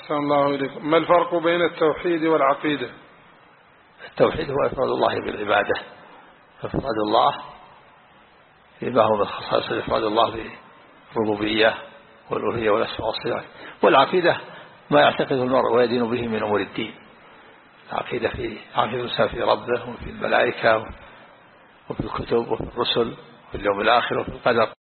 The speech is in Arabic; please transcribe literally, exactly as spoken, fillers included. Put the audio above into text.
أحسن الله إليكم. ما الفرق بين التوحيد والعقيدة؟ التوحيد هو إفراد الله بالعبادة، إفراد الله فيما هو من خصائص، إفراد الله بالربوبية والألوهية والأسماء والصفات. والعقيدة ما يعتقده المرء ويدين به من أمور الدين. العقيدة في عقيدة الإنسان في ربه وفي الملائكة وفي الكتب وفي الرسل وفي اليوم الآخر وفي القدر.